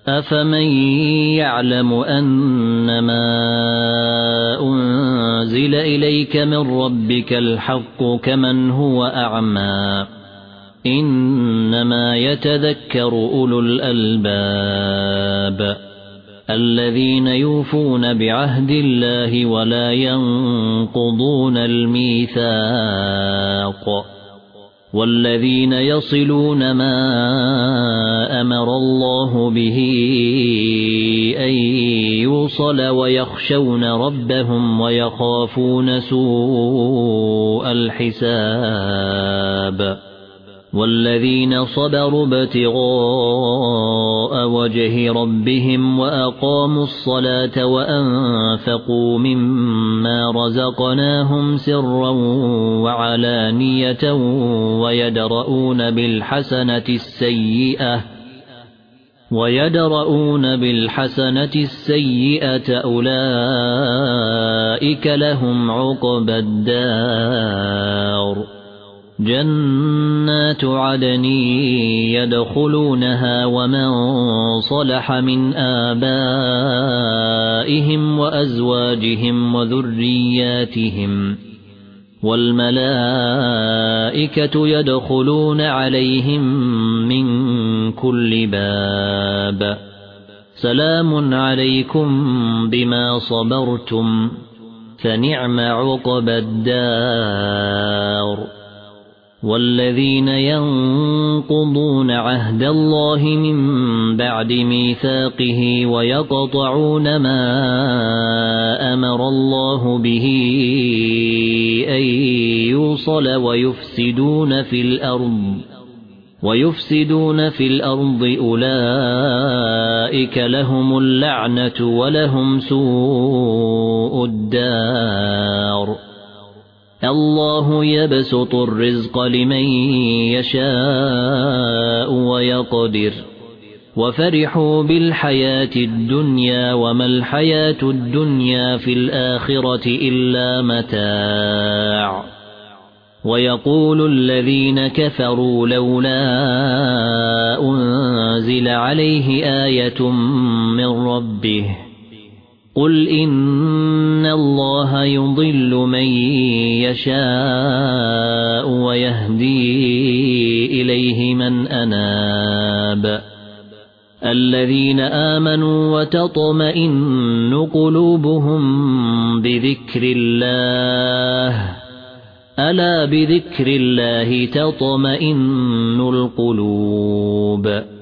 أفمن يعلم أنما أنزل إليك من ربك الحق كمن هو أعمى إنما يتذكر أولو الألباب الذين يوفون بعهد الله ولا ينقضون الميثاق والذين يصلون ما أمر الله به أن يوصل ويخشون ربهم ويخافون سوء الحساب والذين صبروا ابتغاء وجه ربهم وأقاموا الصلاة وأنفقوا مما رزقناهم سرا وعلانية ويدرؤون بالحسنة السيئة أولئك لهم عقبى الدار جنات عدن يدخلونها ومن صلح من آبائهم وأزواجهم وذرياتهم والملائكة يدخلون عليهم من كل باب سلام عليكم بما صبرتم فنعم عقبى الدار والذين ينقضون عهد الله من بعد ميثاقه ويقطعون ما أمر الله به أن يوصل ويفسدون في الأرض أولئك لهم اللعنة ولهم سوء الدار الله يبسط الرزق لمن يشاء ويقدر وفرحوا بالحياة الدنيا وما الحياة الدنيا في الآخرة إلا متاع ويقول الذين كفروا لولا أنزل عليه آية من ربه قل إن الله يضل من يشاء ويهدي إليه من أناب الذين آمنوا وتطمئن قلوبهم بذكر الله ألا بذكر الله تطمئن القلوب